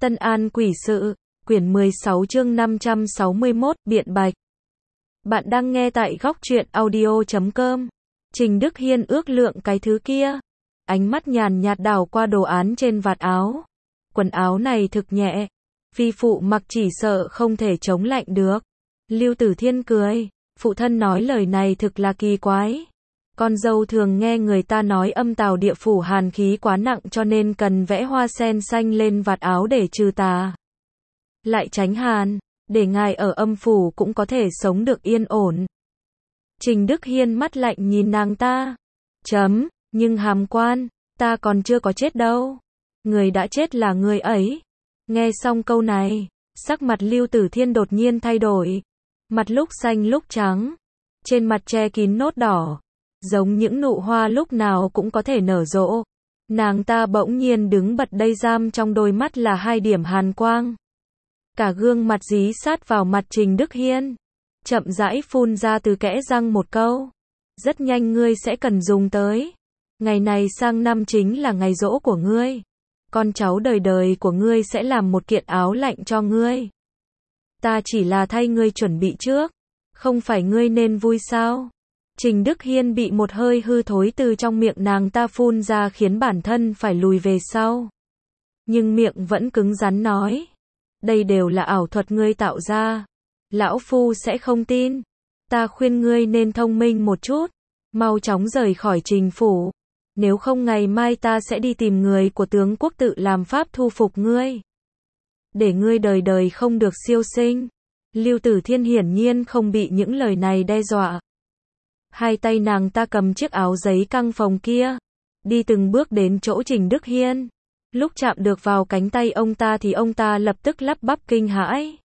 Tân An Quỷ Sự, quyển 16 chương 561, biện bạch. Bạn đang nghe tại góc truyện audio.com. Trình Đức Hiên ước lượng cái thứ kia. Ánh mắt nhàn nhạt đảo qua đồ án trên vạt áo. Quần áo này thực nhẹ. Vi phụ mặc chỉ sợ không thể chống lạnh được. Lưu Tử Thiên cười. Phụ thân nói lời này thực là kỳ quái. Con dâu thường nghe người ta nói âm tào địa phủ hàn khí quá nặng cho nên cần vẽ hoa sen xanh lên vạt áo để trừ tà. Lại tránh hàn, để ngài ở âm phủ cũng có thể sống được yên ổn. Trình Đức Hiên mắt lạnh nhìn nàng ta. Nhưng hàm quan, ta còn chưa có chết đâu. Người đã chết là người ấy. Nghe xong câu này, sắc mặt Lưu Tử Thiên đột nhiên thay đổi. Mặt lúc xanh lúc trắng. Trên mặt che kín nốt đỏ. Giống những nụ hoa lúc nào cũng có thể nở rộ. Nàng ta bỗng nhiên đứng bật đây, giam trong đôi mắt là hai điểm hàn quang. Cả gương mặt dí sát vào mặt Trình Đức Hiên. Chậm rãi phun ra từ kẽ răng một câu. Rất nhanh ngươi sẽ cần dùng tới. Ngày này sang năm chính là ngày giỗ của ngươi. Con cháu đời đời của ngươi sẽ làm một kiện áo lạnh cho ngươi. Ta chỉ là thay ngươi chuẩn bị trước. Không phải ngươi nên vui sao? Trình Đức Hiên bị một hơi hư thối từ trong miệng nàng ta phun ra khiến bản thân phải lùi về sau. Nhưng miệng vẫn cứng rắn nói. Đây đều là ảo thuật ngươi tạo ra. Lão phu sẽ không tin. Ta khuyên ngươi nên thông minh một chút. Mau chóng rời khỏi Trình phủ. Nếu không ngày mai ta sẽ đi tìm người của tướng quốc tự làm pháp thu phục ngươi. Để ngươi đời đời không được siêu sinh. Lưu Tử Thiên hiển nhiên không bị những lời này đe dọa. Hai tay nàng ta cầm chiếc áo giấy căng phồng kia. Đi từng bước đến chỗ Trình Đức Hiên. Lúc chạm được vào cánh tay ông ta thì ông ta lập tức lắp bắp kinh hãi.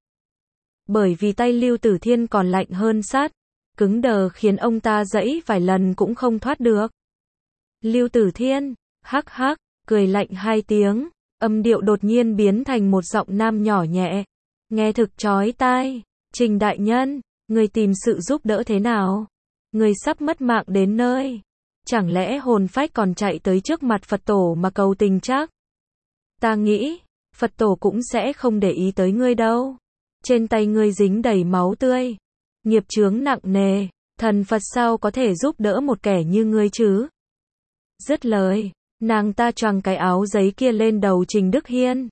Bởi vì tay Lưu Tử Thiên còn lạnh hơn sắt. Cứng đờ khiến ông ta giãy vài lần cũng không thoát được. Lưu Tử Thiên, hắc hắc, cười lạnh hai tiếng. Âm điệu đột nhiên biến thành một giọng nam nhỏ nhẹ. Nghe thực chói tai. Trình đại nhân, người tìm sự giúp đỡ thế nào? Người sắp mất mạng đến nơi. Chẳng lẽ hồn phách còn chạy tới trước mặt Phật tổ mà cầu tình chắc? Ta nghĩ, Phật tổ cũng sẽ không để ý tới ngươi đâu. Trên tay ngươi dính đầy máu tươi. Nghiệp chướng nặng nề. Thần Phật sao có thể giúp đỡ một kẻ như ngươi chứ? Dứt lời, nàng ta choàng cái áo giấy kia lên đầu Trình Đức Hiên.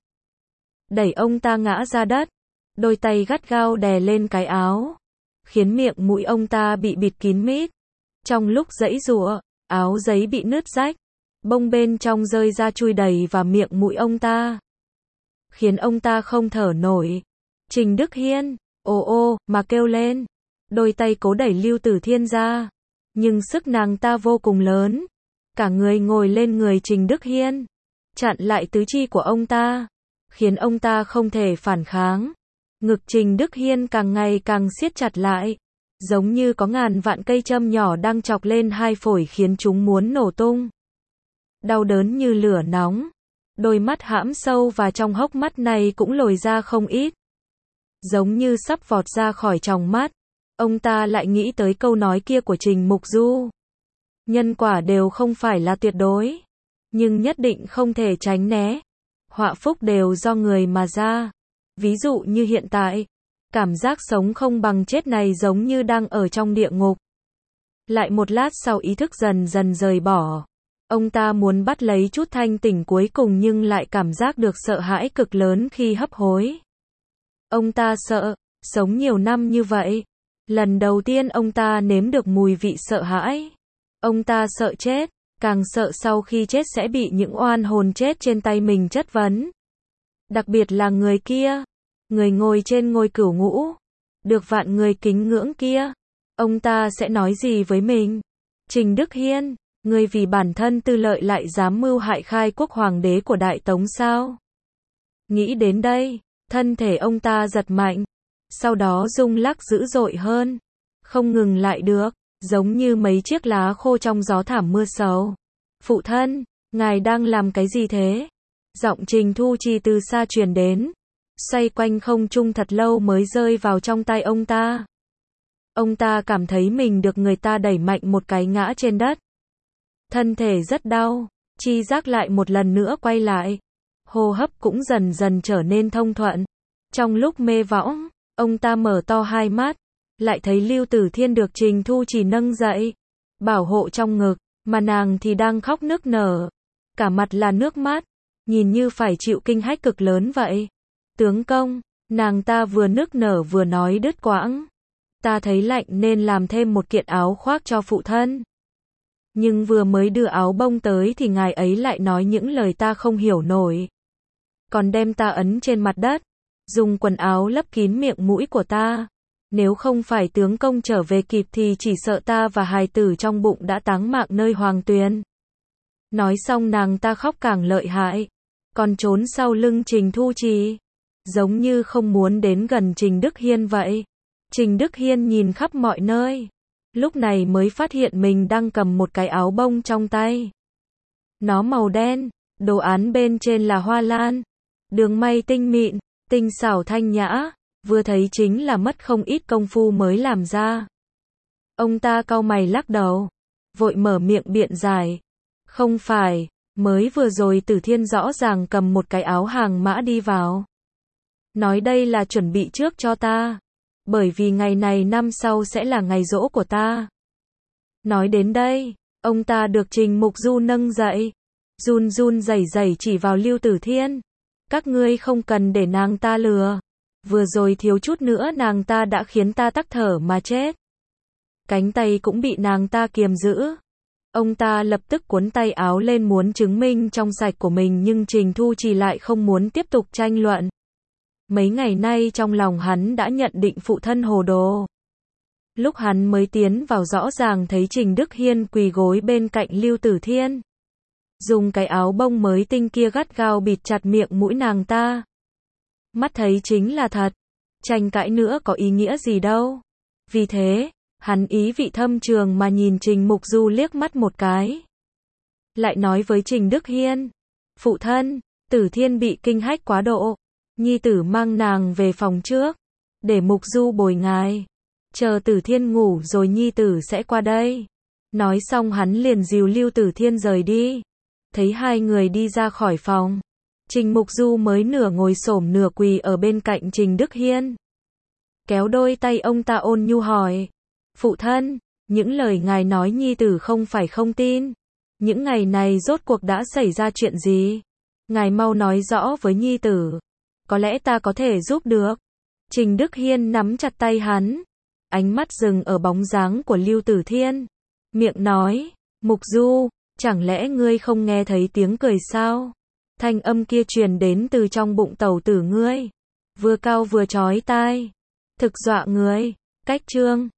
Đẩy ông ta ngã ra đất. Đôi tay gắt gao đè lên cái áo. Khiến miệng mũi ông ta bị bịt kín mít. Trong lúc giãy giụa, áo giấy bị nứt rách. Bông bên trong rơi ra chui đầy vào miệng mũi ông ta. Khiến ông ta không thở nổi. Trình Đức Hiên, ô mà kêu lên. Đôi tay cố đẩy Lưu Tử Thiên ra. Nhưng sức nàng ta vô cùng lớn. Cả người ngồi lên người Trình Đức Hiên. Chặn lại tứ chi của ông ta. Khiến ông ta không thể phản kháng. Ngực Trình Đức Hiên càng ngày càng siết chặt lại. Giống như có ngàn vạn cây châm nhỏ đang chọc lên hai phổi khiến chúng muốn nổ tung. Đau đớn như lửa nóng. Đôi mắt hãm sâu và trong hốc mắt này cũng lồi ra không ít. Giống như sắp vọt ra khỏi tròng mắt. Ông ta lại nghĩ tới câu nói kia của Trình Mục Du. Nhân quả đều không phải là tuyệt đối. Nhưng nhất định không thể tránh né. Họa phúc đều do người mà ra. Ví dụ như hiện tại, cảm giác sống không bằng chết này giống như đang ở trong địa ngục. Lại một lát sau ý thức dần dần rời bỏ. Ông ta muốn bắt lấy chút thanh tỉnh cuối cùng nhưng lại cảm giác được sợ hãi cực lớn khi hấp hối. Ông ta sợ, sống nhiều năm như vậy. Lần đầu tiên ông ta nếm được mùi vị sợ hãi. Ông ta sợ chết, càng sợ sau khi chết sẽ bị những oan hồn chết trên tay mình chất vấn. Đặc biệt là người kia. Người ngồi trên ngôi cửu ngũ. Được vạn người kính ngưỡng kia. Ông ta sẽ nói gì với mình? Trình Đức Hiên, ngươi vì bản thân tư lợi lại dám mưu hại khai quốc hoàng đế của Đại Tống sao? Nghĩ đến đây, thân thể ông ta giật mạnh. Sau đó rung lắc dữ dội hơn. Không ngừng lại được. Giống như mấy chiếc lá khô trong gió thảm mưa sầu. Phụ thân, ngài đang làm cái gì thế? Giọng Trình Thu Trì từ xa truyền đến. Xoay quanh không trung thật lâu mới rơi vào trong tay ông ta. Ông ta cảm thấy mình được người ta đẩy mạnh một cái ngã trên đất. Thân thể rất đau. Chi giác lại một lần nữa quay lại. hô hấp cũng dần dần trở nên thông thuận. Trong lúc mê võng, ông ta mở to hai mắt, lại thấy Lưu Tử Thiên được Trình Thu Chỉ nâng dậy, bảo hộ trong ngực, mà nàng thì đang khóc nức nở, cả mặt là nước mắt, nhìn như phải chịu kinh hách cực lớn vậy. Tướng công, nàng ta vừa nức nở vừa nói đứt quãng. Ta thấy lạnh nên làm thêm một kiện áo khoác cho phụ thân. Nhưng vừa mới đưa áo bông tới thì ngài ấy lại nói những lời ta không hiểu nổi. Còn đem ta ấn trên mặt đất, dùng quần áo lấp kín miệng mũi của ta. Nếu không phải tướng công trở về kịp thì chỉ sợ ta và hài tử trong bụng đã táng mạng nơi Hoàng Tuyền. Nói xong nàng ta khóc càng lợi hại, còn trốn sau lưng Trình Thu Trì, giống như không muốn đến gần Trình Đức Hiên vậy. Trình Đức Hiên nhìn khắp mọi nơi, lúc này mới phát hiện mình đang cầm một cái áo bông trong tay. Nó màu đen, đồ án bên trên là hoa lan, đường may tinh mịn, tinh xảo thanh nhã, vừa thấy chính là mất không ít công phu mới làm ra. Ông ta cau mày lắc đầu, vội mở miệng biện giải. Không phải, mới vừa rồi Tử Thiên rõ ràng cầm một cái áo hàng mã đi vào. Nói đây là chuẩn bị trước cho ta, bởi vì ngày này năm sau sẽ là ngày giỗ của ta. Nói đến đây, ông ta được Trình Mục Du nâng dậy, run run rẩy rẩy chỉ vào Lưu Tử Thiên. Các ngươi không cần để nàng ta lừa. Vừa rồi thiếu chút nữa nàng ta đã khiến ta tắc thở mà chết. Cánh tay cũng bị nàng ta kiềm giữ. Ông ta lập tức cuốn tay áo lên muốn chứng minh trong sạch của mình, nhưng Trình Thu Trì lại không muốn tiếp tục tranh luận. Mấy ngày nay trong lòng hắn đã nhận định phụ thân hồ đồ. Lúc hắn mới tiến vào rõ ràng thấy Trình Đức Hiên quỳ gối bên cạnh Lưu Tử Thiên, dùng cái áo bông mới tinh kia gắt gao bịt chặt miệng mũi nàng ta. Mắt thấy chính là thật, tranh cãi nữa có ý nghĩa gì đâu. Vì thế, hắn ý vị thâm trường mà nhìn Trình Mục Du liếc mắt một cái. Lại nói với Trình Đức Hiên, phụ thân, Tử Thiên bị kinh hách quá độ, nhi tử mang nàng về phòng trước, để Mục Du bồi ngài. Chờ Tử Thiên ngủ rồi nhi tử sẽ qua đây. Nói xong hắn liền dìu Lưu Tử Thiên rời đi. Thấy hai người đi ra khỏi phòng, Trình Mục Du mới nửa ngồi xổm nửa quỳ ở bên cạnh Trình Đức Hiên. Kéo đôi tay ông ta ôn nhu hỏi, phụ thân, những lời ngài nói nhi tử không phải không tin. Những ngày này rốt cuộc đã xảy ra chuyện gì? Ngài mau nói rõ với nhi tử. Có lẽ ta có thể giúp được. Trình Đức Hiên nắm chặt tay hắn, ánh mắt dừng ở bóng dáng của Lưu Tử Thiên. Miệng nói, Mục Du, chẳng lẽ ngươi không nghe thấy tiếng cười sao? Thanh âm kia truyền đến từ trong bụng tẩu tử ngươi, vừa cao vừa chói tai, thực dọa người. Cách chương